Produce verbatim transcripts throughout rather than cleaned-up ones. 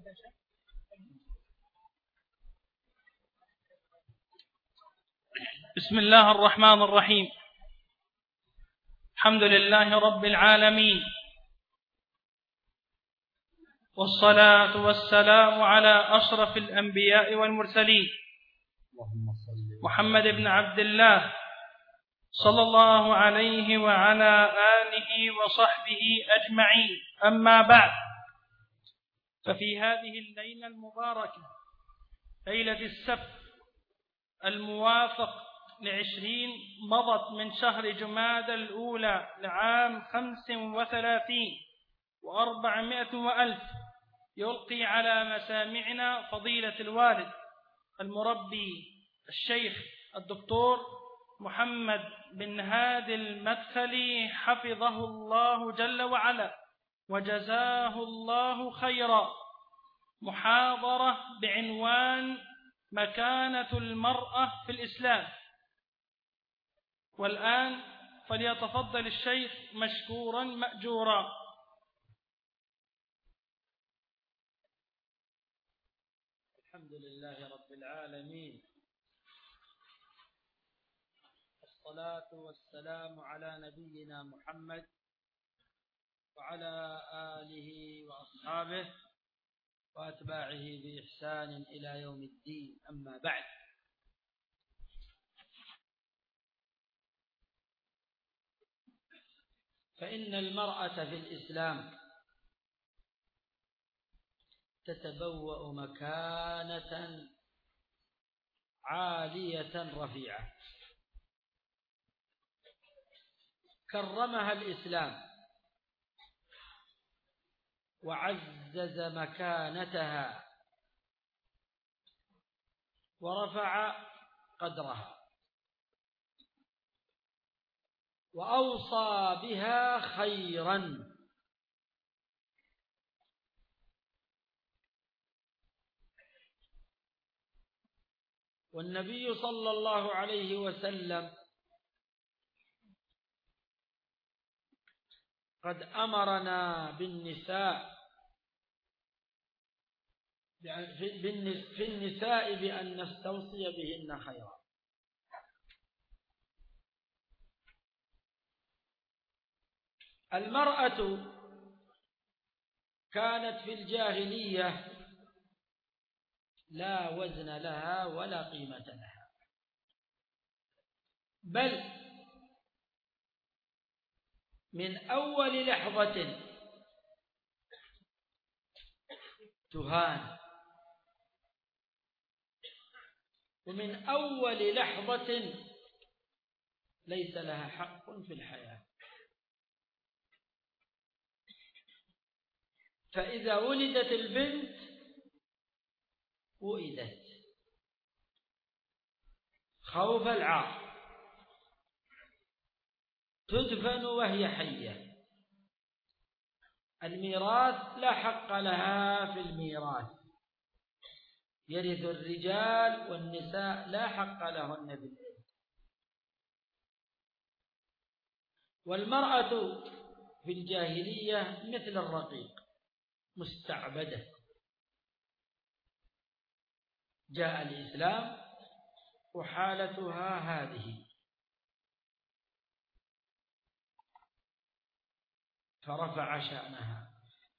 بسم الله الرحمن الرحيم. الحمد لله رب العالمين، والصلاة والسلام على أشرف الأنبياء والمرسلين محمد بن عبد الله صلى الله عليه وعلى آله وصحبه أجمعين. أما بعد، ففي هذه الليلة المباركة، ليلة السبت الموافق لعشرين مضت من شهر جمادى الأولى لعام خمس وثلاثين وأربعمائة وألف، يلقي على مسامعنا فضيلة الوالد المربي الشيخ الدكتور محمد بن هادي المدخلي حفظه الله جل وعلا وجزاه الله خيرا، محاضرة بعنوان مكانة المرأة في الإسلام. والآن فليتفضل الشيخ مشكورا مأجورا. الحمد لله رب العالمين، والصلاة والسلام على نبينا محمد وعلى آله وأصحابه وأتباعه بإحسان إلى يوم الدين. أما بعد، فإن المرأة في الإسلام تتبوأ مكانة عالية رفيعة كرمها الإسلام وعزز مكانتها ورفع قدرها وأوصى بها خيرا. والنبي صلى الله عليه وسلم قد أمرنا بالنساء في النساء بأن نستوصي بهن خيرا. المرأة كانت في الجاهلية لا وزن لها ولا قيمة لها، بل من أول لحظة تهان، ومن أول لحظة ليس لها حق في الحياة. فإذا ولدت البنت وئدت خوف العار، تدفن وهي حية. الميراث لا حق لها في الميراث، يرث الرجال والنساء لا حق لهن بالإرث. والمرأة في الجاهلية مثل الرقيق، مستعبدة. جاء الإسلام وحالتها هذه، فرفع شأنها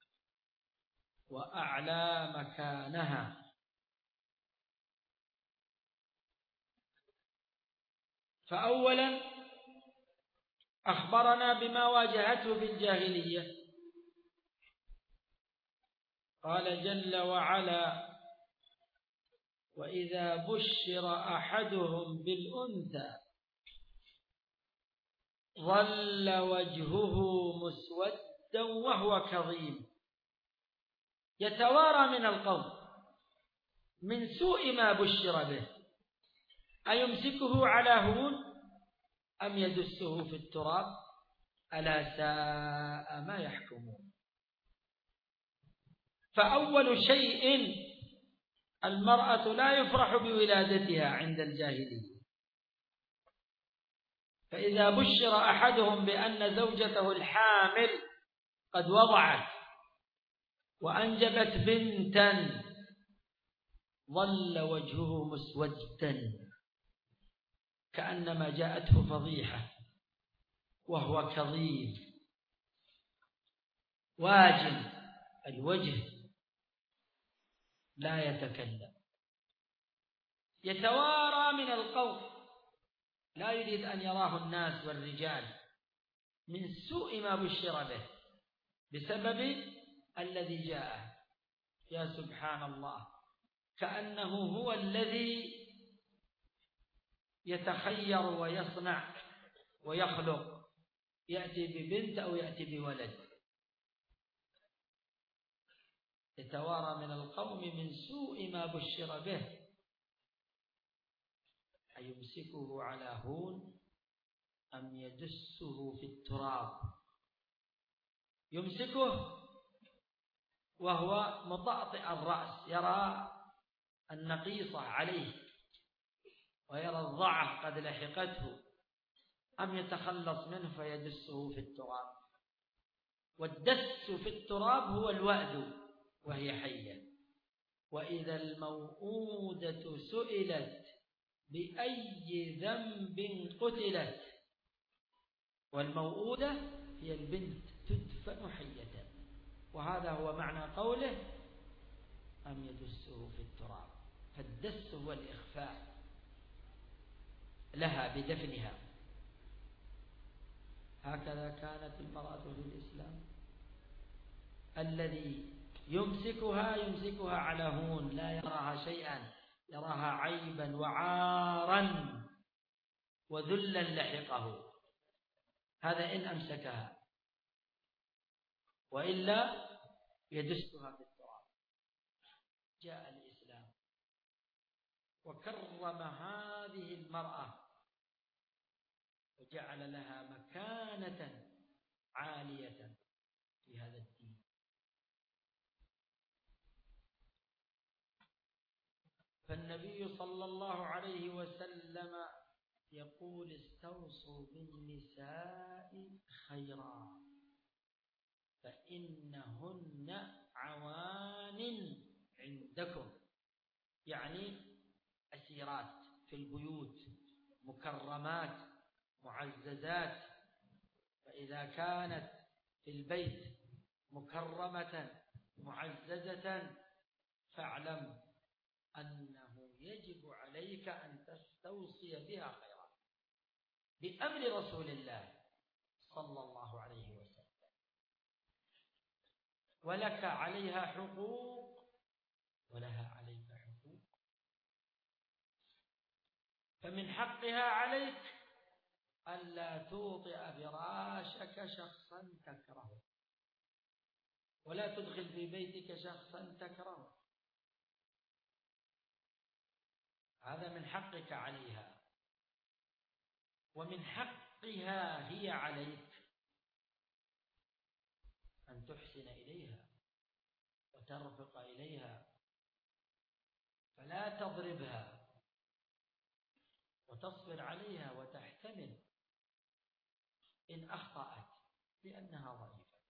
وأعلى مكانها. فأولا أخبرنا بما واجهته في الجاهلية، قال جل وعلا: وإذا بشر أحدهم بالأنثى ظل وجهه مسودا وهو كظيم يتوارى من القوم من سوء ما بشر به أيمسكه على هون أم يدسه في التراب ألا ساء ما يحكمون. فأول شيء المرأة لا يفرح بولادتها عند الجاهلية، فإذا بشر أحدهم بأن زوجته الحامل قد وضعت وأنجبت بنتا ظل وجهه مسودا كأنما جاءته فضيحة، وهو كظيم واجل الوجه لا يتكلم، يتوارى من القوم، لا يريد أن يراه الناس والرجال من سوء ما بشر به بسبب الذي جاءه. يا سبحان الله، كأنه هو الذي يتخير ويصنع ويخلق، يأتي ببنت أو يأتي بولد. يتوارى من القوم من سوء ما بشر به أيمسكه على هون أم يدسه في التراب. يمسكه وهو مطأطئ الرأس، يرى النقيصة عليه ويرى الضعف قد لحقته، أم يتخلص منه فيدسه في التراب. والدس في التراب هو الوأد وهي حية. وإذا الموءودة سئلت بأي ذنب قتلت، والموءودة هي البنت تدفن حية، وهذا هو معنى قوله أم يدسه في التراب. فالدس هو الإخفاء لها بدفنها. هكذا كانت المرأة في الإسلام، الذي يمسكها يمسكها على هون، لا يراها شيئا، يراها عيبا وعارا وذلا لحقه. هذا إن أمسكها، وإلا يدسها في التراب. جاء الإسلام وكرم هذه المرأة وجعل لها مكانة عالية في هذا الدين. فالنبي صلى الله عليه وسلم يقول استوصوا بالنساء خيرا فإنهن عوان عندكم، يعني أسيرات في البيوت، مكرمات معززات. فإذا كانت في البيت مكرمة معززة فاعلم أنه يجب عليك أن تستوصي بها خيرا بأمر رسول الله صلى الله عليه وسلم. ولك عليها حقوق ولها عليك حقوق. فمن حقها عليك ألا توطئ فراشك شخصا تكرهه، ولا تدخل في بيتك شخصا تكرهه، هذا من حقك عليها. ومن حقها هي عليك أن تحسن إليها وترفق إليها، فلا تضربها، وتصبر عليها وتحتمل إن أخطأت لأنها ضعيفة.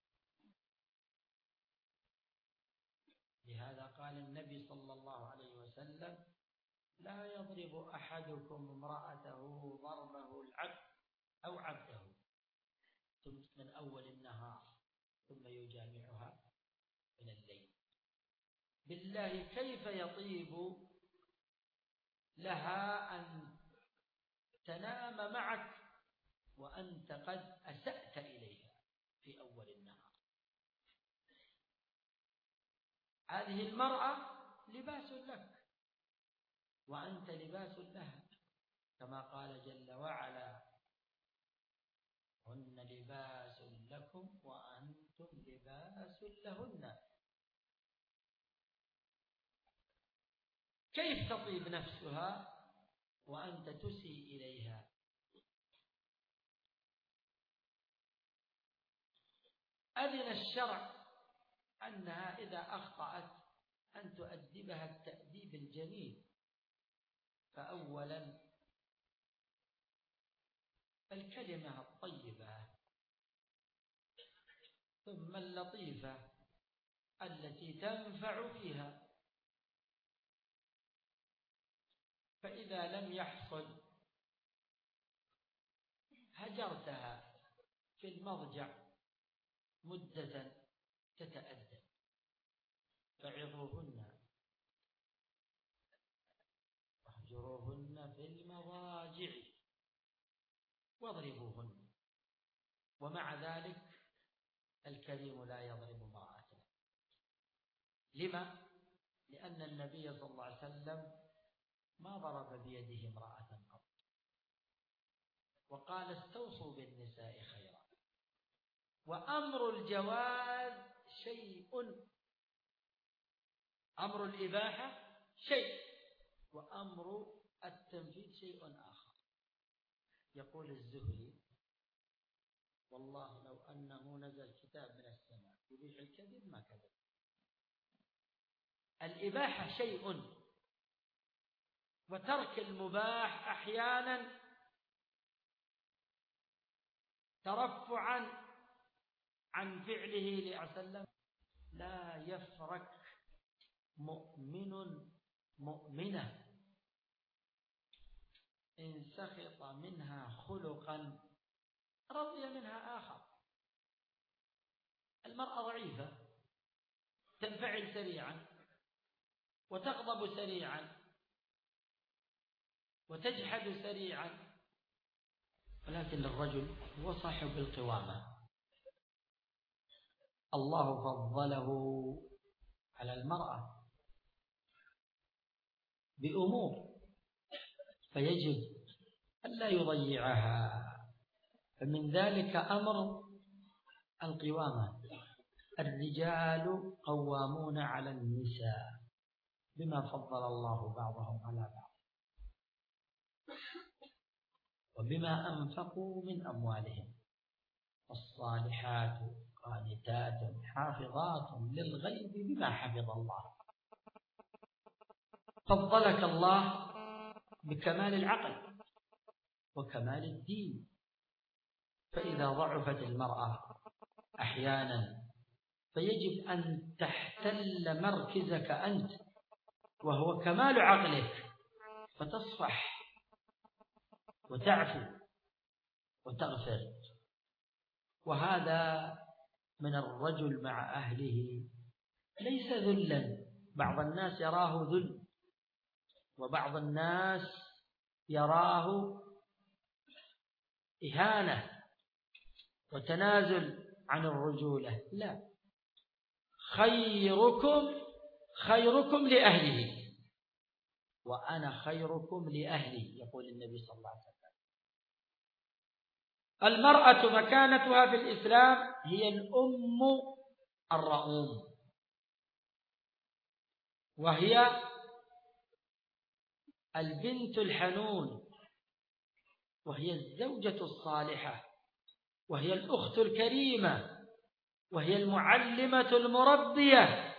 لهذا قال النبي صلى الله عليه وسلم لا يضرب أحدكم امرأته ضربه العبد أو عبده من أول النهار ثم يجامعها من الليل. بالله كيف يطيب لها أن تنام معك وأنت قد أسأت إليها في أول النهار؟ هذه المرأة لباس لك وأنت لباس لها، كما قال جل وعلا هن لباس لكم وأنتم لباس لهن. كيف تطيب نفسها وأنت تسيء إليها؟ أذن الشرع أنها إذا أخطأت أن تؤدبها التأديب الجميل. فأولا الكلمة الطيبة، ثم اللطيفة، التي تنفع فيها. فإذا لم يحصل هجرتها في المضجع مدة تتأدب. فعظوهن واهجروهن في المضاجع واضربوهن. ومع ذلك الكريم لا يضرب امرأته. لما؟ لأن النبي صلى الله عليه وسلم ما ضرب بيده امرأة قط، وقال استوصوا بالنساء خيرا. وأمر الجواز شيء، أمر الإباحة شيء، وأمر التنفيذ شيء آخر. يقول الزهري والله لو أنه نزل كتاب من السماء يبيح الكذب ما كذب. الإباحة شيء، وترك المباح أحيانا ترفعا عن فعله لأسلم. لا يفرق مؤمن مؤمنة إن سخط منها خلقا رضي منها آخر. المرأة ضعيفة تنفعل سريعا وتغضب سريعا وتجحد سريعا، ولكن الرجل هو صاحب القوامة. الله فضله على المرأة بأمور فيجب ألا يضيعها. فمن ذلك أمر القوامة. الرجال قوامون على النساء بما فضل الله بعضهم على بعض وبما أنفقوا من أموالهم. الصالحات قانتات حافظات للغيب بما حفظ الله. فضلك الله بكمال العقل وكمال الدين. فإذا ضعفت المرأة أحيانا فيجب أن تحتل مركزك أنت وهو كمال عقلك، فتصفح وتعفو وتغفر. وهذا من الرجل مع أهله ليس ذلا. بعض الناس يراه ذل، وبعض الناس يراه إهانة وتنازل عن الرجولة. لا، خيركم خيركم لأهله وأنا خيركم لأهلي، يقول النبي صلى الله عليه وسلم. المرأة مكانتها في الإسلام هي الأم الرؤوم، وهي البنت الحنون، وهي الزوجة الصالحة، وهي الأخت الكريمة، وهي المعلمة المربية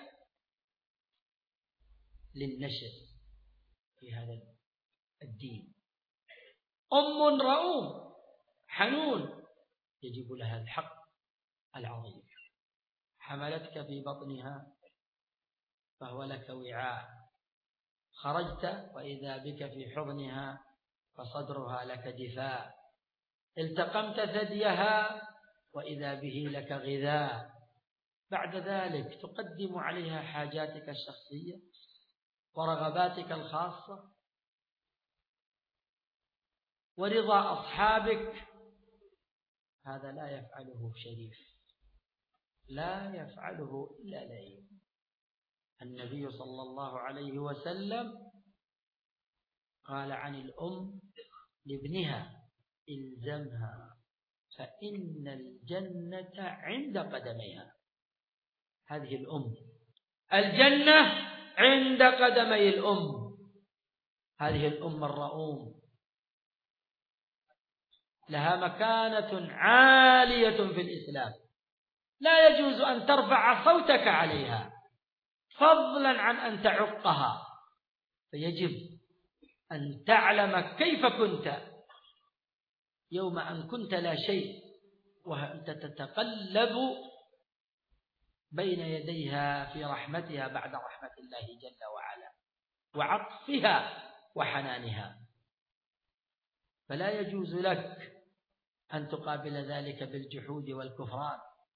للنشء في هذا الدين. أم رؤوم حنون يجب لها الحق العظيم. حملتك في بطنها فهو لك وعاء، خرجت وإذا بك في حضنها فصدرها لك دفاع، التقمت ثديها وإذا به لك غذاء. بعد ذلك تقدم عليها حاجاتك الشخصية ورغباتك الخاصة ورضا أصحابك. هذا لا يفعله شريف، لا يفعله إلا لئيم. النبي صلى الله عليه وسلم قال عن الأم لابنها إلزمها فإن الجنة عند قدميها. هذه الأم، الجنة عند قدمي الأم. هذه الأم الرؤوم لها مكانة عالية في الإسلام، لا يجوز أن ترفع صوتك عليها فضلا عن أن تعقها. فيجب أن تعلم كيف كنت يوم أن كنت لا شيء وأنت تتقلب بين يديها في رحمتها بعد رحمة الله جل وعلا وعطفها وحنانها، فلا يجوز لك أن تقابل ذلك بالجحود والكفران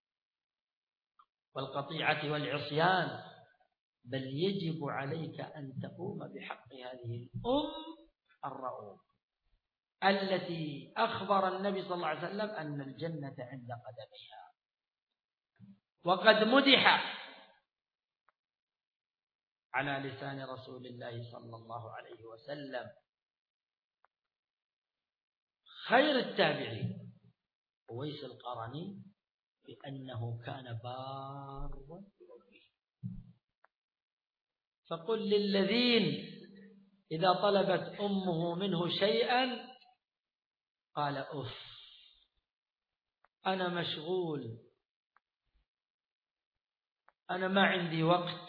والقطيعة والعصيان، بل يجب عليك أن تقوم بحق هذه الأم الرؤوف التي أخبر النبي صلى الله عليه وسلم أن الجنة عند قدميها. وقد مدح على لسان رسول الله صلى الله عليه وسلم خير التابعين أويس القرني بأنه كان بارا، فقل للذين إذا طلبت أمه منه شيئا قال أف أنا مشغول، أنا ما عندي وقت،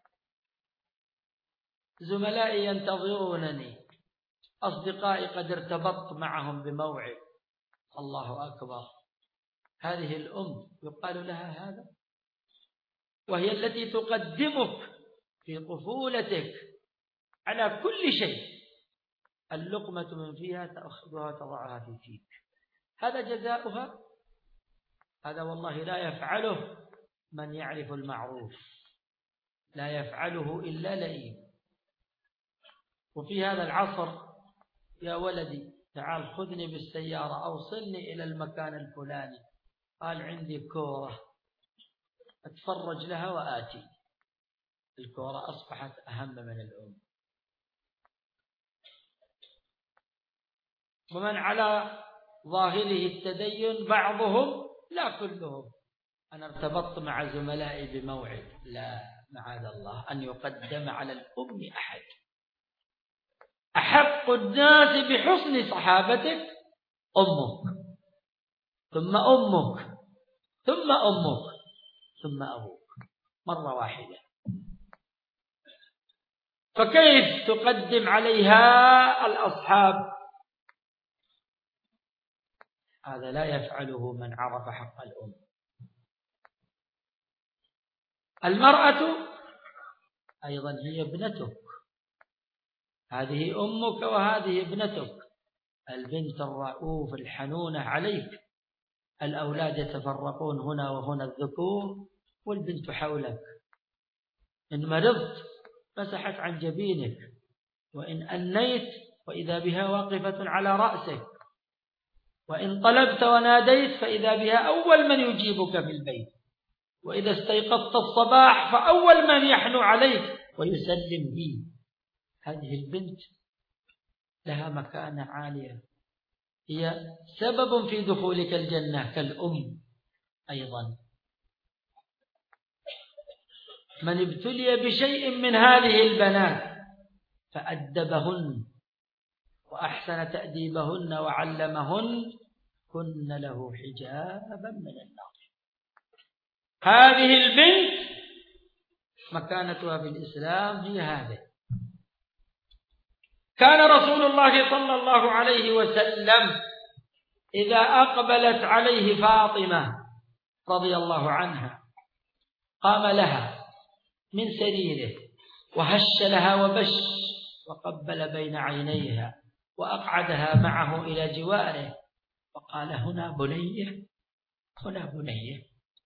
زملائي ينتظرونني، أصدقائي قد ارتبطت معهم بموعد. الله أكبر، هذه الأم يقال لها هذا، وهي التي تقدمك في طفولتك على كل شيء، اللقمة من فيها تأخذها وتضعها في فيك، هذا جزاؤها؟ هذا والله لا يفعله من يعرف المعروف، لا يفعله إلا لئيم. وفي هذا العصر يا ولدي تعال خذني بالسيارة أوصلني إلى المكان الفلاني، قال عندي كورة أتفرج لها وآتي. الكورة أصبحت أهم من الأم. ومن على ظاهره التدين بعضهم لا كلهم، أنا ارتبطت مع زملائي بموعد، لا معاذ الله أن يقدم على الأم أحد. أحق الناس بحسن صحابتك أمك، ثم أمك، ثم أمك، ثم أبوك، مرة واحدة. فكيف تقدم عليها الأصحاب؟ هذا لا يفعله من عرف حق الأم. المرأة أيضا هي ابنتك، هذه أمك وهذه ابنتك. البنت الرؤوف الحنونة عليك، الأولاد يتفرقون هنا وهنا الذكور، والبنت حولك. إن مرضت مسحت عن جبينك، وإن أنيت وإذا بها واقفة على رأسك، وإن طلبت وناديت فإذا بها أول من يجيبك في البيت، وإذا استيقظت الصباح فأول من يحنو عليك ويسلم بي. هذه البنت لها مكانة عالية، هي سبب في دخولك الجنة كالأم أيضا. من ابتلي بشيء من هذه البنات فأدبهن وأحسن تأديبهن وعلمهن كن له حجابا من النار. هذه البنت مكانتها في الإسلام هي هذه. كان رسول الله صلى الله عليه وسلم إذا أقبلت عليه فاطمة رضي الله عنها قام لها من سريره وهش لها وبش وقبل بين عينيها وأقعدها معه إلى جواره وقال هنا بنية، هنا بنية.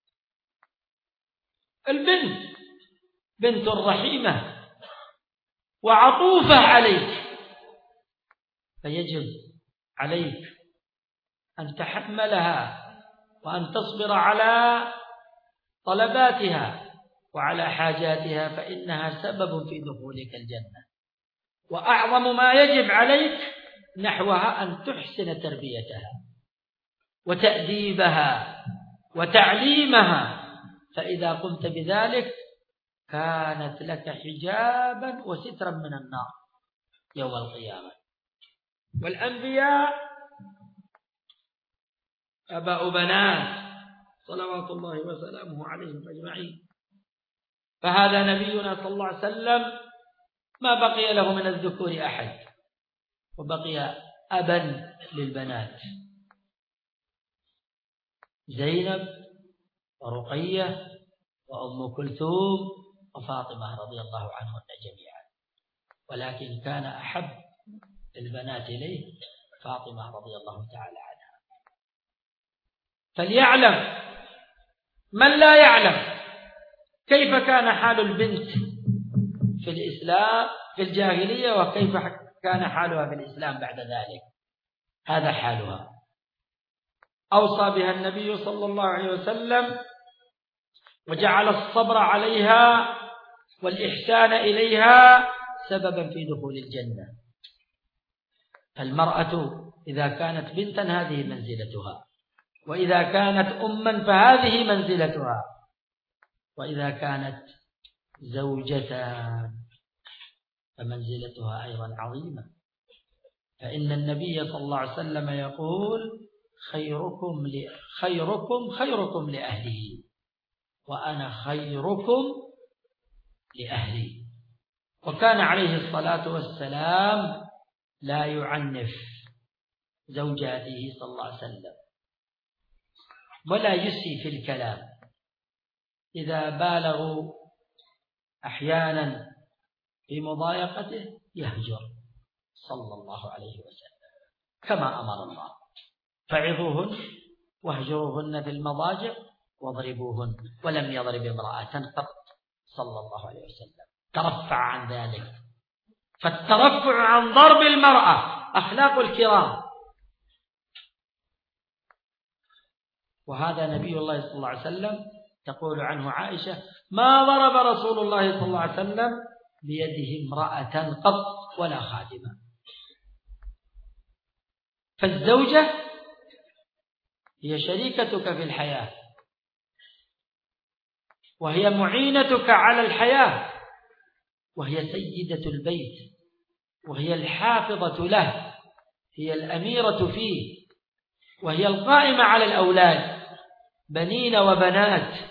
البنت بنت رحيمة وعطوفة عليك، فيجب عليك أن تحملها وأن تصبر على طلباتها وعلى حاجاتها، فإنها سبب في دخولك الجنة. وأعظم ما يجب عليك نحوها أن تحسن تربيتها وتأديبها وتعليمها، فإذا قمت بذلك كانت لك حجابا وسترا من النار يوم القيامة. والأنبياء أباء بنات صلوات الله وسلامه عليهم أجمعين، فهذا نبينا صلى الله عليه وسلم ما بقي له من الذكور أحد، وبقي أبا للبنات زينب ورقية وأم كلثوم وفاطمة رضي الله عنهن جميعا، ولكن كان أحب البنات إليه فاطمة رضي الله تعالى عنها. فليعلم من لا يعلم كيف كان حال البنت في الإسلام في الجاهلية وكيف كان حالها في الإسلام بعد ذلك. هذا حالها. أوصى بها النبي صلى الله عليه وسلم وجعل الصبر عليها والإحسان إليها سببا في دخول الجنة. المرأة إذا كانت بنتا هذه منزلتها، وإذا كانت أما فهذه منزلتها، وإذا كانت زوجة فمنزلتها أيضا عظيمة. فإن النبي صلى الله عليه وسلم يقول خيركم خيركم خيركم لأهله وأنا خيركم لأهلي. وكان عليه الصلاة والسلام لا يعنف زوجاته صلى الله عليه وسلم ولا يسي في الكلام. إذا بالغوا أحيانا في مضايقته يهجر صلى الله عليه وسلم كما أمر الله: فعظوهن واهجروهن في المضاجع واضربوهن. ولم يضرب امرأة قط صلى الله عليه وسلم، ترفع عن ذلك. فالترفع عن ضرب المرأة أخلاق الكرام. وهذا نبي الله صلى الله عليه وسلم تقول عنه عائشة: ما ضرب رسول الله صلى الله عليه وسلم بيده امرأة قط ولا خادمة. فالزوجة هي شريكتك في الحياة، وهي معينتك على الحياة، وهي سيدة البيت، وهي الحافظة له، هي الأميرة فيه، وهي القائمة على الأولاد بنين وبنات.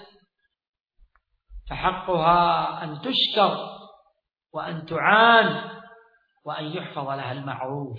فحقها أن تشكر وأن تعان وأن يحفظ لها المعروف.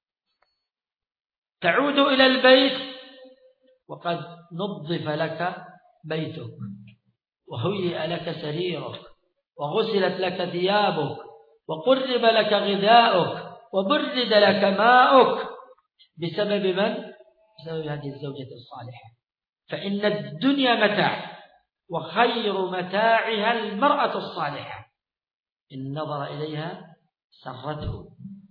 تعود إلى البيت وقد نظف لك بيتك، وهيئ لك سريرك، وغسلت لك ثيابك، وقرب لك غذاؤك، وبرد لك ماؤك، بسبب من؟ بسبب هذه الزوجة الصالحة. فإن الدنيا متاع، وخير متاعها المرأة الصالحة. إن نظر إليها سرته،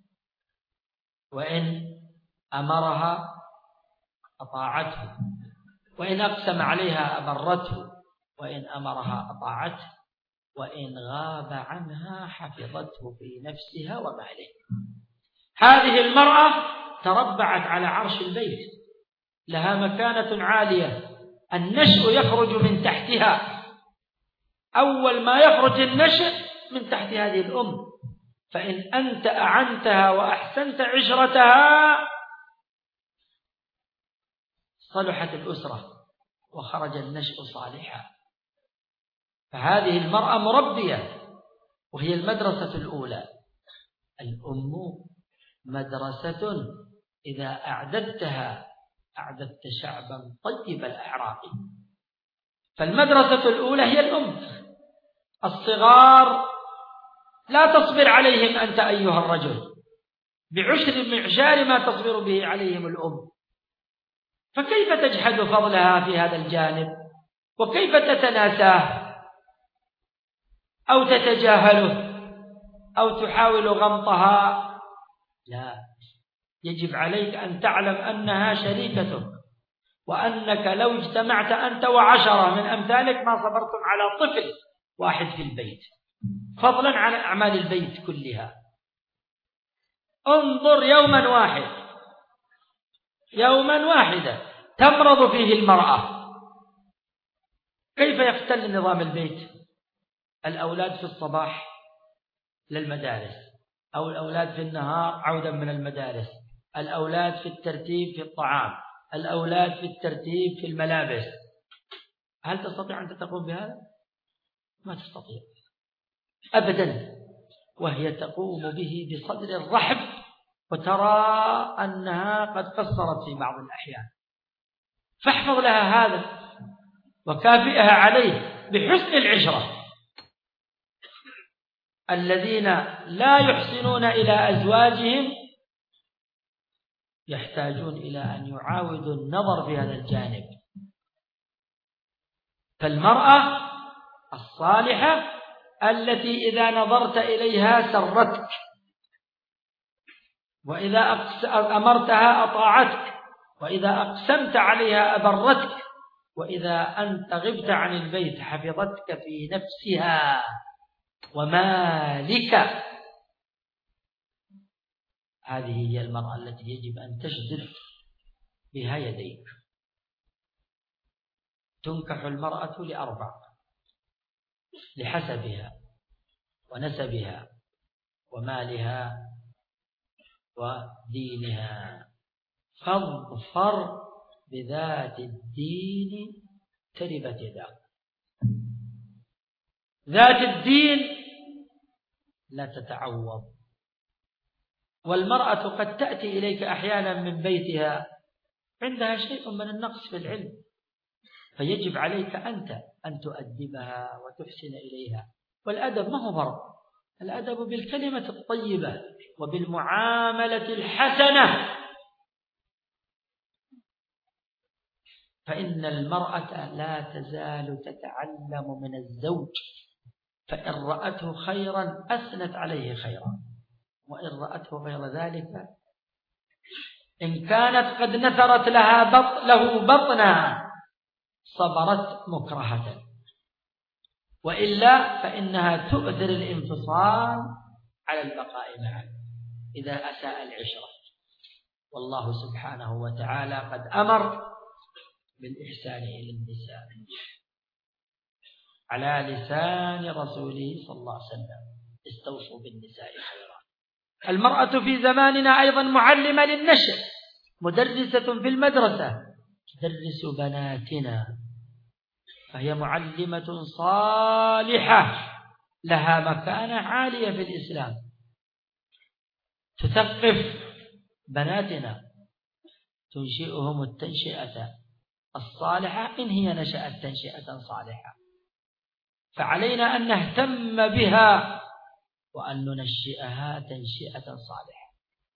وإن أمرها أطاعته، وإن أقسم عليها أبرته، وإن أمرها أطاعته، وإن غاب عنها حفظته في نفسها وماله. هذه المرأة تربعت على عرش البيت، لها مكانة عالية، النشء يخرج من تحتها. أول ما يخرج النشء من تحت هذه الأم. فإن أنت أعنتها وأحسنت عشرتها صلحت الأسرة وخرج النشء صالحا. فهذه المرأة مربية، وهي المدرسة الأولى. الأم مدرسة إذا أعددتها أعددت شعبا طيب الأعراق. فالمدرسة الأولى هي الأم. الصغار لا تصبر عليهم أنت أيها الرجل بعشر معشار ما تصبر به عليهم الأم. فكيف تجحد فضلها في هذا الجانب؟ وكيف تتناساه أو تتجاهله أو تحاول غمطها؟ لا، يجب عليك أن تعلم أنها شريكتك، وأنك لو اجتمعت أنت وعشرة من أمثالك ما صبرتم على طفل واحد في البيت، فضلا عن أعمال البيت كلها. انظر يوما واحد يوما واحدا تمرض فيه المرأة، كيف يختل نظام البيت؟ الأولاد في الصباح للمدارس، أو الأولاد في النهار عودا من المدارس، الأولاد في الترتيب في الطعام، الأولاد في الترتيب في الملابس. هل تستطيع أن تقوم بهذا؟ ما تستطيع أبدا. وهي تقوم به بصدر الرحب، وترى أنها قد قصرت في بعض الأحيان. فاحفظ لها هذا وكافئها عليه، بحسن العشرة. الذين لا يحسنون إلى أزواجهم يحتاجون إلى أن يعاودوا النظر في هذا الجانب. فالمرأة الصالحة التي إذا نظرت إليها سرتك، وإذا أمرتها أطاعتك، وإذا أقسمت عليها أبرتك، وإذا أنت غبت عن البيت حفظتك في نفسها ومالك. هذه هي المرأة التي يجب أن تشدد بها يديك. تنكح المرأة لأربع: لحسبها ونسبها ومالها ودينها. فاظفر بذات الدين تربت يداك. ذات الدين لا تتعوض. والمرأة قد تأتي إليك أحيانا من بيتها عندها شيء من النقص في العلم، فيجب عليك أنت أن تؤدبها وتحسن إليها. والأدب ما هو فرض، الأدب بالكلمة الطيبة وبالمعاملة الحسنة. فإن المرأة لا تزال تتعلم من الزوج، فإن رأته خيرا أثنت عليه خيرا، وإن رأته غير ذلك، إن كانت قد نثرت لها بط له بطنا صبرت مكرهة، وإلا فإنها تؤثر الانفصال على البقاء معه إذا أساء العشرة. والله سبحانه وتعالى قد أمر بالإحسان إلى النساء على لسان رسوله صلى الله عليه وسلم: استوصوا بالنساء خيرا. المرأة في زماننا أيضا معلمة للنشء، مدرسة في المدرسة، تدرس بناتنا، فهي معلمة صالحة لها مكانة عالية في الإسلام. تثقف بناتنا، تنشئهم التنشئة الصالحة إن هي نشأت تنشئة صالحة. فعلينا أن نهتم بها وأن ننشئها تنشئة صالحة.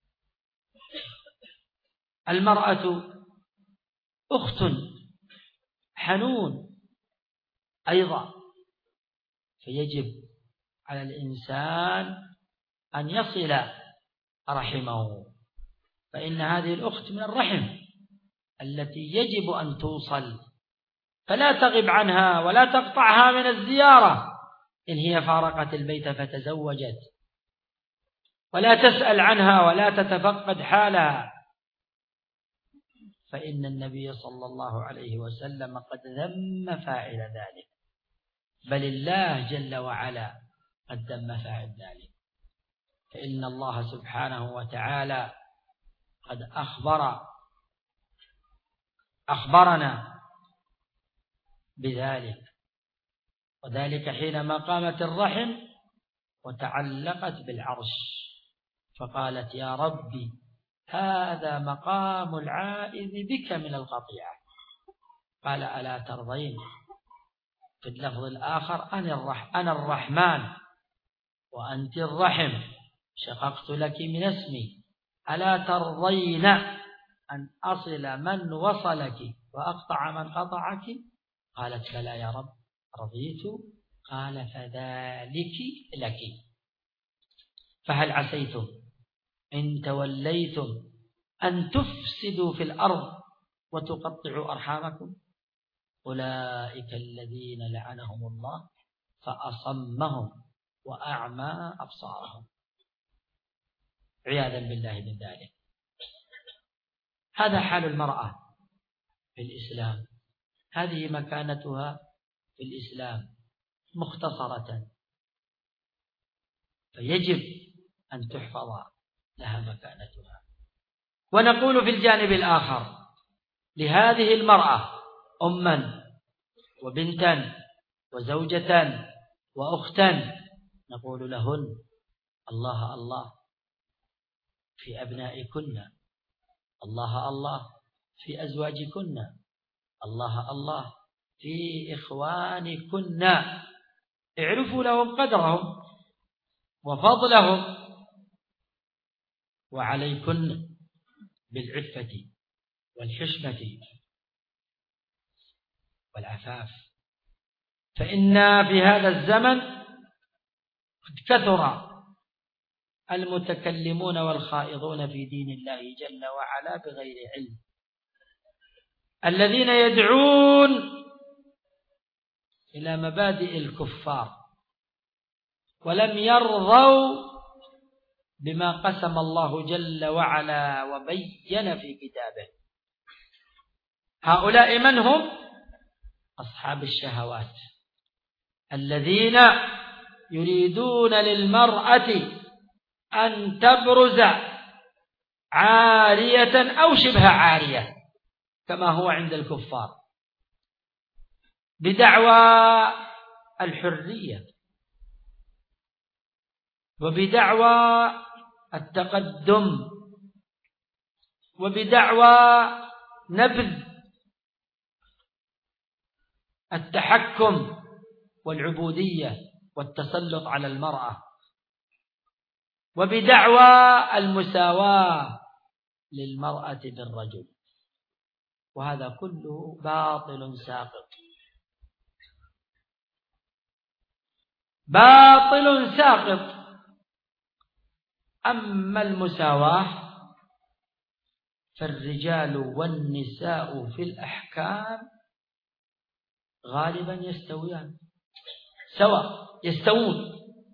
المرأة أخت حنون أيضا، فيجب على الإنسان أن يصل رحمه، فإن هذه الأخت من الرحم التي يجب أن توصل، فلا تغب عنها ولا تقطعها من الزيارة إن هي فارقت البيت فتزوجت، ولا تسأل عنها ولا تتفقد حالها، فإن النبي صلى الله عليه وسلم قد ذم فاعل ذلك، بل الله جل وعلا قد ذم فاعل ذلك. فإن الله سبحانه وتعالى قد أخبر أخبرنا بذلك، وذلك حينما قامت الرحم وتعلقت بالعرش فقالت: يا ربي هذا مقام العائذ بك من القطيعة. قال: ألا ترضين؟ في اللفظ الآخر: أنا الرحمن وأنت الرحم، شققت لك من اسمي، ألا ترضين أن أصل من وصلك وأقطع من قطعك؟ قالت: بلى يا رب رضيت. قال: فذلك لك. فهل عسيتم إن توليتم أن تفسدوا في الأرض وتقطعوا أرحامكم؟ أولئك الذين لعنهم الله فأصمهم وأعمى أبصارهم، عياذا بالله من ذلك. هذا حال المرأة في الإسلام، هذه مكانتها في الإسلام مختصرة، فيجب أن تحفظ لها مكانتها. ونقول في الجانب الآخر لهذه المرأة أما وبنتا وزوجة وأختا، نقول لهن: الله الله في أبنائكن، الله الله في أزواجكن، الله الله في إخوانكن، اعرفوا لهم قدرهم وفضلهم، وعليكن بالعفة والحشمة والعفاف، فإن في هذا الزمن قد كثر المتكلمون والخائضون في دين الله جل وعلا بغير علم، الذين يدعون إلى مبادئ الكفار ولم يرضوا بما قسم الله جل وعلا وبين في كتابه. هؤلاء من هم؟ أصحاب الشهوات الذين يريدون للمرأة أن تبرز عارية أو شبه عارية كما هو عند الكفار، بدعوى الحرية وبدعوى التقدم وبدعوى نبذ التحكم والعبودية والتسلط على المرأة، وبدعوى المساواة للمرأة بالرجل، وهذا كله باطل ساقط، باطل ساقط. أما المساواة فالرجال والنساء في الأحكام غالبا يستويان سواء، يستوون،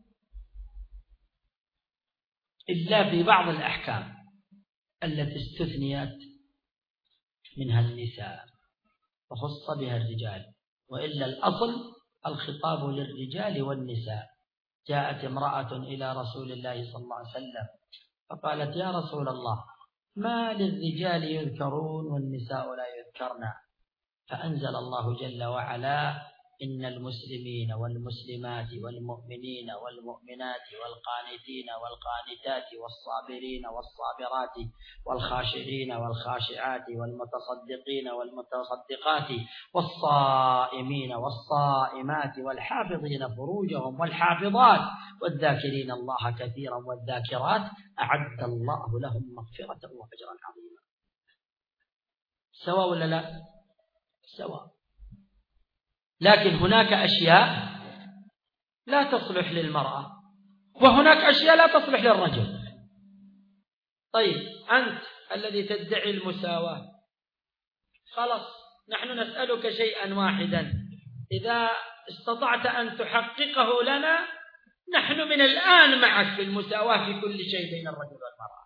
إلا في بعض الأحكام التي استثنيت منها النساء وخص بها الرجال، وإلا الأصل الخطاب للرجال والنساء. جاءت امرأة إلى رسول الله صلى الله عليه وسلم فقالت: يا رسول الله، ما للرجال يذكرون والنساء لا يذكرن؟ فأنزل الله جل وعلا: إن المسلمين والمسلمات والمؤمنين والمؤمنات والقانتين والقانتات والصابرين والصابرات والخاشعين والخاشعات والمتصدقين والمتصدقات والصائمين والصائمات والحافظين فروجهم والحافظات والذاكرين الله كثيرا والذاكرات أعد الله لهم مغفرة وأجرا عظيما. سواء ولا لا؟ سواء. لكن هناك أشياء لا تصلح للمرأة وهناك أشياء لا تصلح للرجل. طيب أنت الذي تدعي المساواة، خلاص نحن نسألك شيئا واحدا، إذا استطعت أن تحققه لنا نحن من الآن معك في المساواة في كل شيء بين الرجل والمرأة.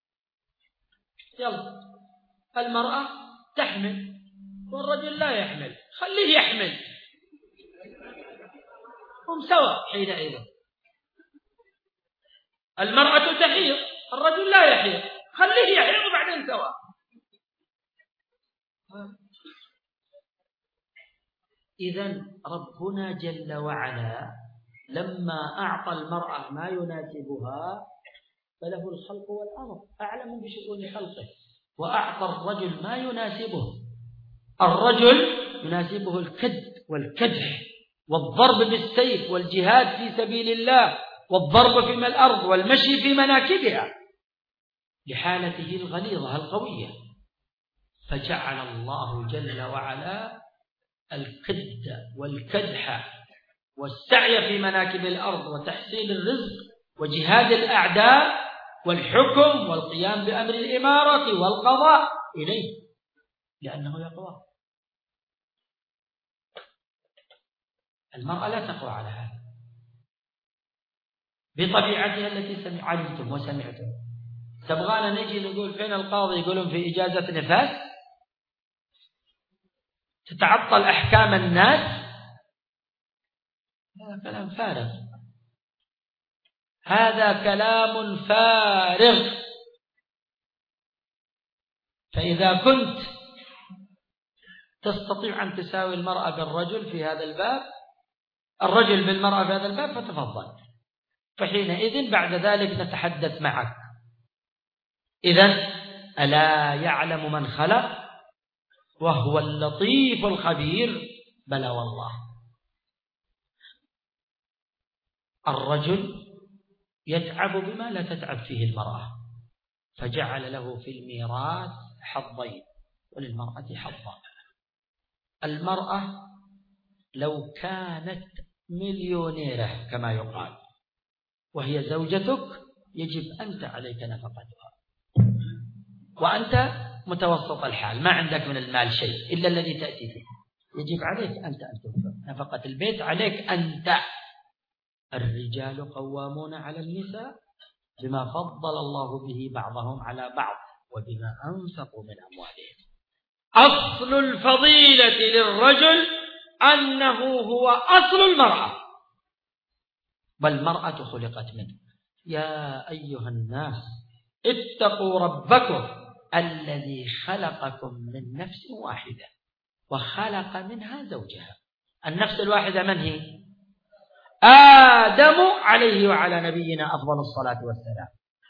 يلا، المرأة تحمل والرجل لا يحمل، خليه يحمل، هم سوا حينئذ. المرأة تحيض، الرجل لا يحيض، خليه يحيض وبعدين سوا. إذن ربنا جل وعلا لما أعطى المرأة ما يناسبها فله الخلق والأمر، أعلم بشؤون خلقه، وأعطى الرجل ما يناسبه. الرجل يناسبه الكد والكدح والضرب بالسيف والجهاد في سبيل الله والضرب في الأرض والمشي في مناكبها لحالته الغليظة القوية. فجعل الله جل وعلا الكد والكدح والسعي في مناكب الأرض وتحصيل الرزق وجهاد الأعداء والحكم والقيام بأمر الإمارة والقضاء إليه، لأنه يقوى. المرأة لا تقوى على هذا بطبيعتها التي علمتم وسمعتم. تبغانا نجي نقول فين القاضي يقولون في إجازة نفاس، تتعطل أحكام الناس؟ هذا كلام فارغ، هذا كلام فارغ. فإذا كنت تستطيع أن تساوي المرأة بالرجل في هذا الباب، الرجل بالمرأة في هذا الباب، فتفضل، فحينئذ بعد ذلك نتحدث معك. إذن ألا يعلم من خلق وهو اللطيف الخبير؟ بلى والله. الرجل يتعب بما لا تتعب فيه المرأة، فجعل له في الميراث حظين وللمرأة حظا. المرأة لو كانت مليونيرة كما يقال وهي زوجتك يجب أنت عليك نفقتها، وأنت متوسط الحال ما عندك من المال شيء إلا الذي تأتي به، يجب عليك أنت أن تنفق نفقة البيت عليك أنت. الرجال قوامون على النساء بما فضل الله به بعضهم على بعض وبما أنفقوا من أموالهم. أصل الفضيلة للرجل أنه هو أصل المرأة، والمرأة خلقت منه. يا أيها الناس اتقوا ربكم الذي خلقكم من نفس واحدة وخلق منها زوجها. النفس الواحدة من هي؟ آدم عليه وعلى نبينا أفضل الصلاة والسلام،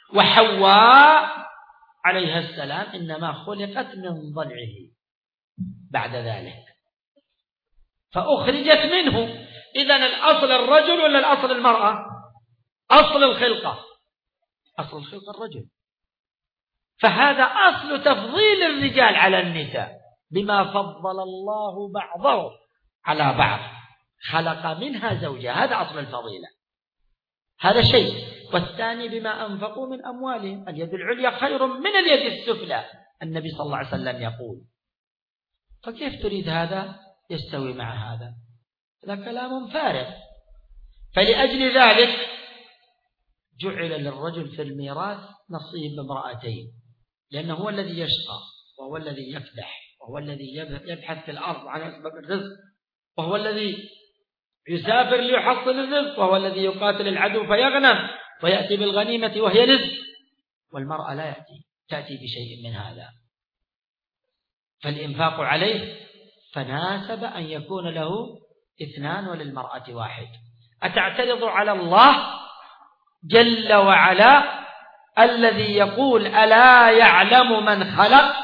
وحواء عليها السلام إنما خلقت من ضلعه بعد ذلك فأخرجت منه. إذن الأصل الرجل ولا الأصل المرأة؟ أصل الخلقة، أصل الخلقة الرجل. فهذا أصل تفضيل الرجال على النساء بما فضل الله بعضهم على بعض، خلق منها زوجها، هذا أصل الفضيلة، هذا شيء. والثاني بما أنفقوا من أموالهم، اليد العليا خير من اليد السفلى، النبي صلى الله عليه وسلم يقول. فكيف تريد هذا يستوي مع هذا؟ هذا كلام فارغ. فلأجل ذلك جعل للرجل في الميراث نصيب امرأتين، لأنه هو الذي يشقى وهو الذي يكدح وهو الذي يبحث في الأرض عن أسباب الرزق وهو الذي يسافر ليحصل الرزق وهو الذي يقاتل العدو فيغنم ويأتي بالغنيمة وهي رزق، والمرأة لا يأتي تأتي بشيء من هذا. فالإنفاق عليه فناسب أن يكون له اثنان وللمرأة واحد. أتعترض على الله جل وعلا الذي يقول ألا يعلم من خلق،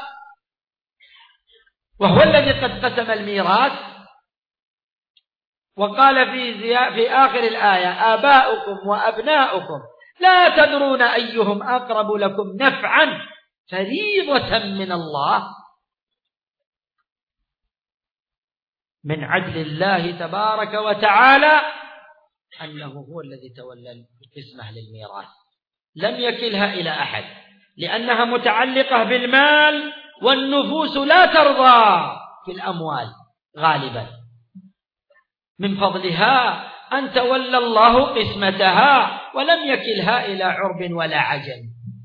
وهو الذي قد قسم الميراث وقال في, في آخر الآية آباؤكم وأبناؤكم لا تدرون أيهم أقرب لكم نفعا فريضة من الله. من عدل الله تبارك وتعالى أنه هو الذي تولى القسمة للميراث، لم يكلها إلى أحد لأنها متعلقة بالمال، والنفوس لا ترضى في الأموال غالبا. من فضلها أن تولى الله قسمتها ولم يكلها إلى عرب ولا عجم،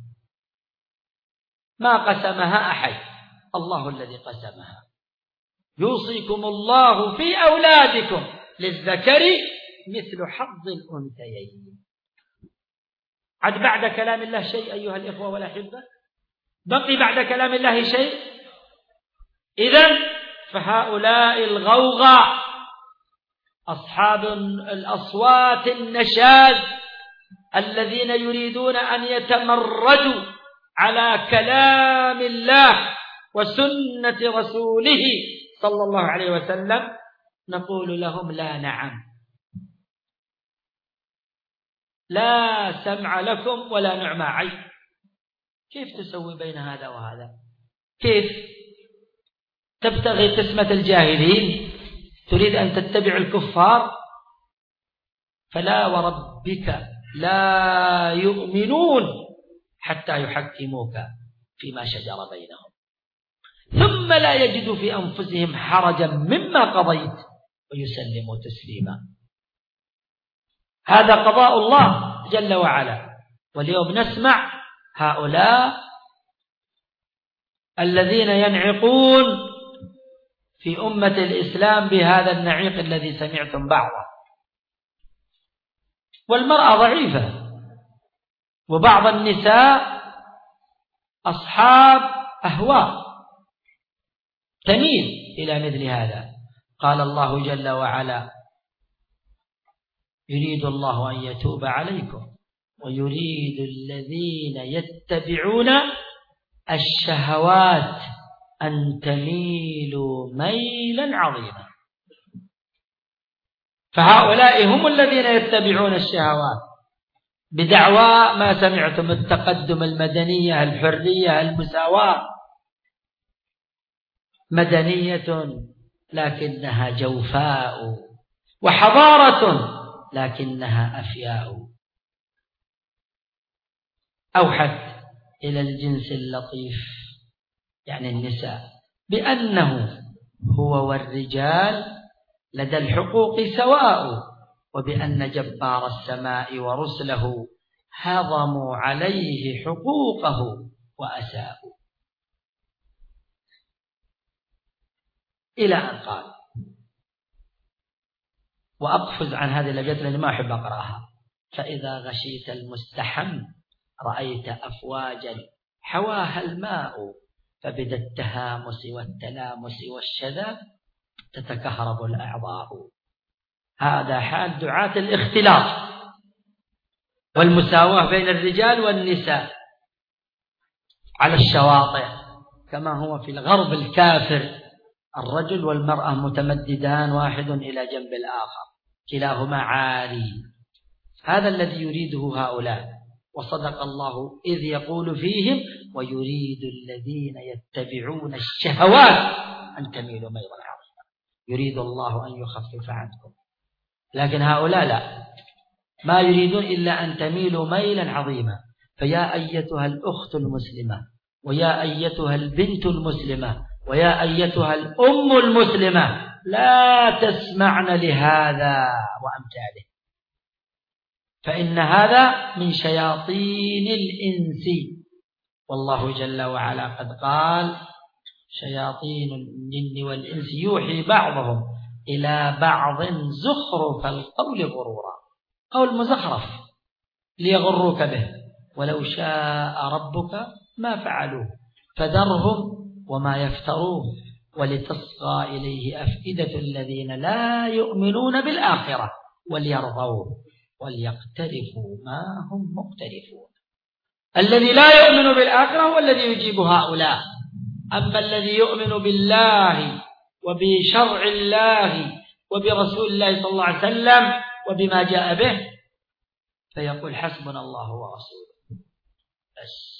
ما قسمها أحد، الله الذي قسمها. يوصيكم الله في أولادكم للذكر مثل حظ الأنثيين. عد بعد كلام الله شيء أيها الإخوة والأحبة؟ بقي بعد كلام الله شيء؟ إذن فهؤلاء الغوغاء أصحاب الأصوات النشاز الذين يريدون أن يتمردوا على كلام الله وسنة رسوله صلى الله عليه وسلم، نقول لهم لا نعم، لا سمع لكم ولا نعمى عين. كيف تسوي بين هذا وهذا؟ كيف تبتغي قسمة الجاهلين؟ تريد أن تتبع الكفار؟ فلا وربك لا يؤمنون حتى يحكموك فيما شجر بينهم ثم لا يجدوا في أنفسهم حرجا مما قضيت ويسلموا تسليما. هذا قضاء الله جل وعلا. واليوم نسمع هؤلاء الذين ينعقون في أمة الإسلام بهذا النعيق الذي سمعتم بعضه. والمرأة ضعيفة، وبعض النساء أصحاب أهواء تميل إلى مثل هذا. قال الله جل وعلا يريد الله أن يتوب عليكم ويريد الذين يتبعون الشهوات أن تميلوا ميلا عظيما. فهؤلاء هم الذين يتبعون الشهوات بدعوى ما سمعتم التقدم، المدنية، الحرية، المساواة. مدنية لكنها جوفاء، وحضارة لكنها أفياء. أوحت إلى الجنس اللطيف يعني النساء بأنه هو والرجال لدى الحقوق سواء، وبأن جبار السماء ورسله هضموا عليه حقوقه وأساءوا، إلى أن قال، وأقفز عن هذه الأبيات لأني ما أحب أقرأها: فإذا غشيت المستحم رأيت أفواجا حواها الماء، فبدا التهامس والتلامس والشذا تتكهرب الأعضاء. هذا حال دعاة الاختلاط والمساواة بين الرجال والنساء على الشواطئ، كما هو في الغرب الكافر، الرجل والمرأة متمددان واحد إلى جنب الآخر، كلاهما عاري. هذا الذي يريده هؤلاء، وصدق الله إذ يقول فيهم: ويريد الذين يتبعون الشهوات أن تميلوا ميلا عظيما. يريد الله أن يخفف عنكم، لكن هؤلاء لا، ما يريدون إلا أن تميلوا ميلا عظيما. فيا أيتها الأخت المسلمة، ويا أيتها البنت المسلمة، ويا أيتها الأم المسلمة، لا تسمعن لهذا وأمثاله، فإن هذا من شياطين الإنس. والله جل وعلا قد قال: شياطين الجن والإنس يوحي بعضهم إلى بعض زخرف القول غرورا. قول مزخرف ليغروك به، ولو شاء ربك ما فعلوه فذرهم وما يفترون ولتصغى إليه أفئدة الذين لا يؤمنون بالآخرة وليرضوا وليقترفوا ما هم مقترفون. الذي لا يؤمن بالآخرة هو الذي يجيب هؤلاء، أما الذي يؤمن بالله وبشرع الله وبرسول الله صلى الله عليه وسلم وبما جاء به فيقول: حسبنا الله ورسوله بس.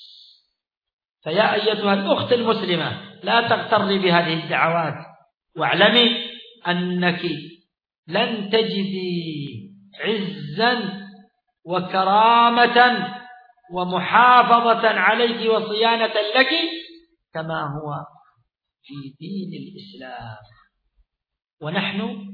فيا أيتها الأخت المسلمة، لا تغتري بهذه الدعوات، واعلمي أنك لن تجدي عزا وكرامة ومحافظة عليك وصيانة لك كما هو في دين الإسلام. ونحن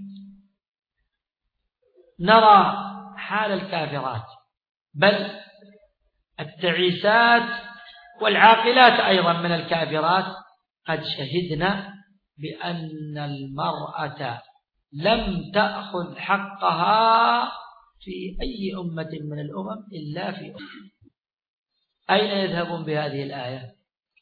نرى حال الكافرات، بل التعيسات والعاقلات أيضا من الكافرات قد شهدنا بأن المرأة لم تأخذ حقها في أي أمة من الأمم إلا في أمة. أين يذهبون بهذه الآية؟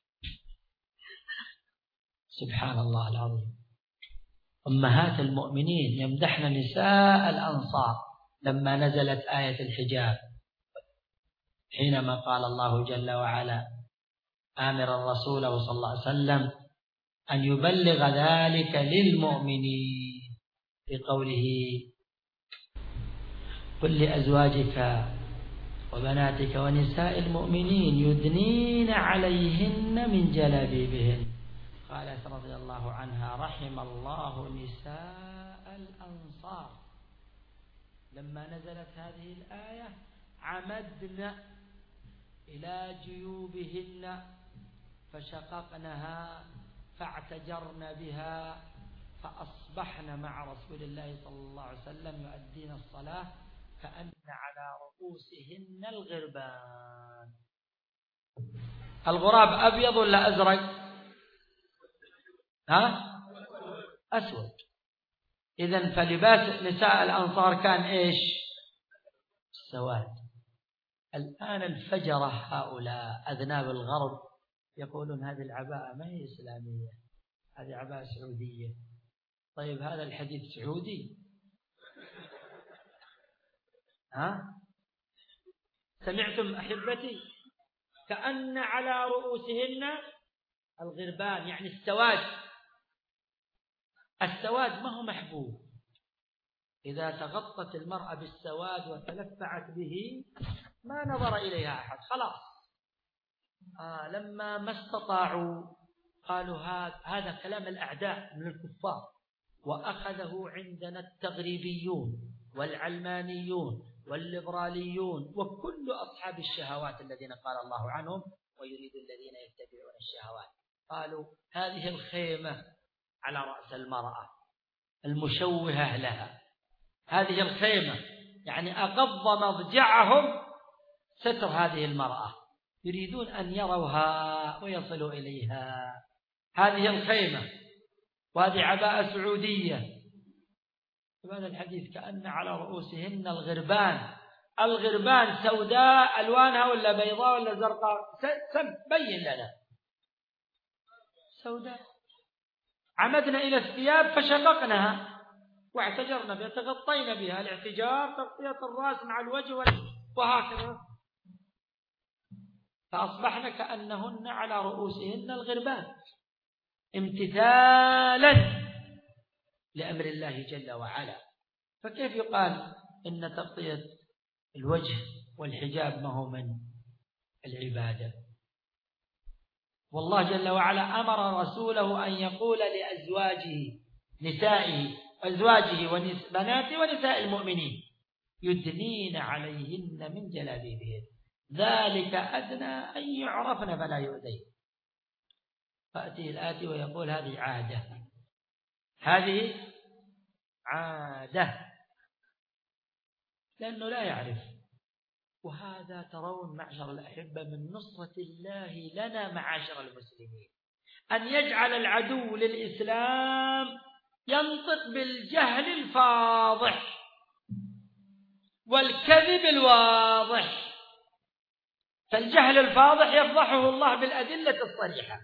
سبحان الله العظيم. أمهات المؤمنين يمدحن نساء الأنصار لما نزلت آية الحجاب، حينما قال الله جل وعلا آمرا رسوله صلى الله عليه وسلم أن يبلغ ذلك للمؤمنين بقوله: قل لأزواجك وبناتك ونساء المؤمنين يدنين عليهن من جلابيبهن. قالت رضي الله عنها: رحم الله نساء الأنصار. لما نزلت هذه الآية عمدن إلى جيوبهن فشققنها فاعتجرن بها فأصبحن مع رسول الله صلى الله عليه وسلم يؤدين الصلاة كأن على رؤوسهن الغربان. الغراب أبيض ولا أزرق؟ ها؟ أسود. إذن فلباس نساء الأنصار كان إيش؟ السواد. الآن الفجرة هؤلاء أذناب الغرب يقولون هذه العباءة ما هي إسلامية، هذه عباءة سعودية. طيب هذا الحديث سعودي؟ ها؟ سمعتم أحبتي؟ كأن على رؤوسهن الغربان، يعني السواد. السواد ما هو محبوب، إذا تغطت المرأة بالسواد وتلفعت به ما نظر إليها أحد، خلاص. آه لما ما استطاعوا قالوا هذا هذا كلام الأعداء من الكفار، وأخذه عندنا التغريبيون والعلمانيون والليبراليون وكل أصحاب الشهوات الذين قال الله عنهم ويريد الذين يتبعون الشهوات. قالوا هذه الخيمة على رأس المرأة المشوهة لها، هذه الخيمة يعني أغض مضجعهم ستر هذه المرأة، يريدون أن يروها ويصلوا إليها. هذه الخيمة، وهذه عباءة سعودية. هذا الحديث كأن على رؤوسهن الغربان، الغربان سوداء ألوانها ولا بيضاء ولا زرقاء؟ بين لنا. سوداء. عمدنا إلى الثياب فشققناها واعتجرنا بها، تغطينا بها، الاعتجار تغطية الرأس مع الوجه وهكذا، فأصبحنا كأنهن على رؤوسهن الغربان امتثالا لأمر الله جل وعلا. فكيف يقال إن تغطية الوجه والحجاب ما هو من العبادة؟ والله جل وعلا أمر رسوله أن يقول لأزواجه نسائه أزواجه وبناته ونساء المؤمنين يدنين عليهن من جلابيبهن ذلك أدنى أن يعرفن فلا يؤذين. فأتي الآتي ويقول هذه عادة، هذه عادة، لأنه لا يعرف. وهذا ترون معشر الأحبة من نصرة الله لنا معاشر المسلمين، أن يجعل العدو للإسلام ينطق بالجهل الفاضح والكذب الواضح. فالجهل الفاضح يفضحه الله بالأدلة الصريحة،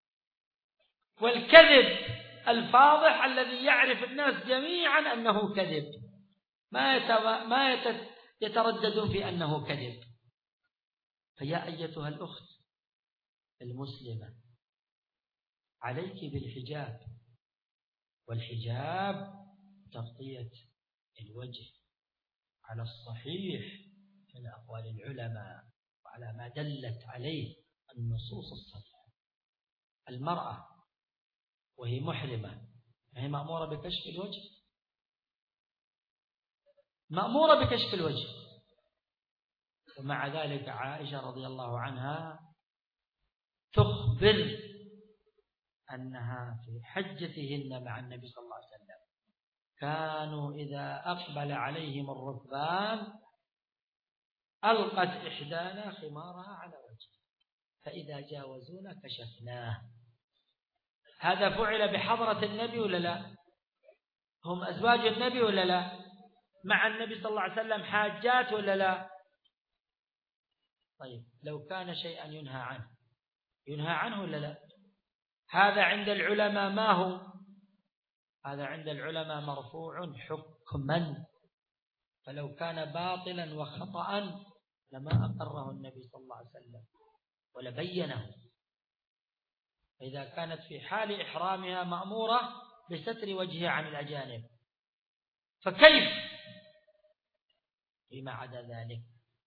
والكذب الفاضح الذي يعرف الناس جميعا أنه كذب، ما ما يترددون في أنه كذب. فيا أيتها الأخت المسلمة عليك بالحجاب، والحجاب تغطية الوجه على الصحيح من أقوال العلماء وعلى ما دلت عليه النصوص الصحيحة. المرأة وهي محرمة هي مأمورة بكشف الوجه، مأمورة بكشف الوجه. ومع ذلك عائشة رضي الله عنها تخبر أنها في حجتهن مع النبي صلى الله عليه وسلم كانوا إذا أقبل عليهم الركبان ألقت إحدانا خمارها على وجهها فإذا جاوزونا كشفناه. هذا فعل بحضرة النبي ولا لا؟ هم أزواج النبي ولا لا؟ مع النبي صلى الله عليه وسلم حاجات ولا لا؟ طيب لو كان شيئا ينهى عنه ينهى عنه ولا لا؟ هذا عند العلماء ما هو؟ هذا عند العلماء مرفوع حكما، فلو كان باطلا وخطأ لما أقره النبي صلى الله عليه وسلم ولا بينه. إذا كانت في حال إحرامها مأمورة بستر وجهها عن الأجانب، فكيف فيما عدا ذلك؟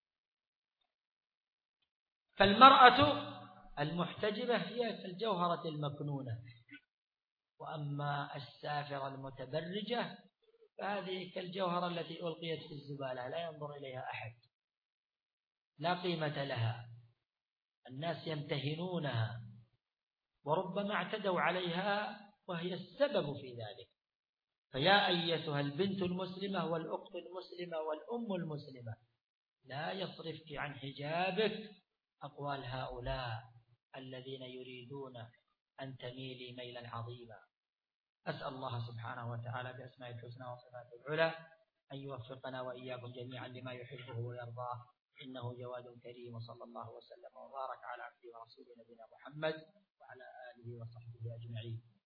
فالمرأة المحتجبة هي كالجوهرة المكنونة، وأما السافرة المتبرجة فهذه كالجوهرة التي ألقيت في الزبالة لا ينظر إليها أحد، لا قيمة لها، الناس يمتهنونها وربما اعتدوا عليها وهي السبب في ذلك. فيا أيتها البنت المسلمة والأخت المسلمة والأم المسلمة لا يصرفك عن حجابك أقوال هؤلاء الذين يريدون أن تميلي ميلا عظيما. أسأل الله سبحانه وتعالى بأسماء الحسنى وصفاته العلى أن يوفقنا وإياكم جميعا لما يحبه ويرضاه، إنه جواد كريم. وصلى الله وسلم وبارك على عبده ورسوله نبينا محمد وعلى آله وصحبه أجمعين.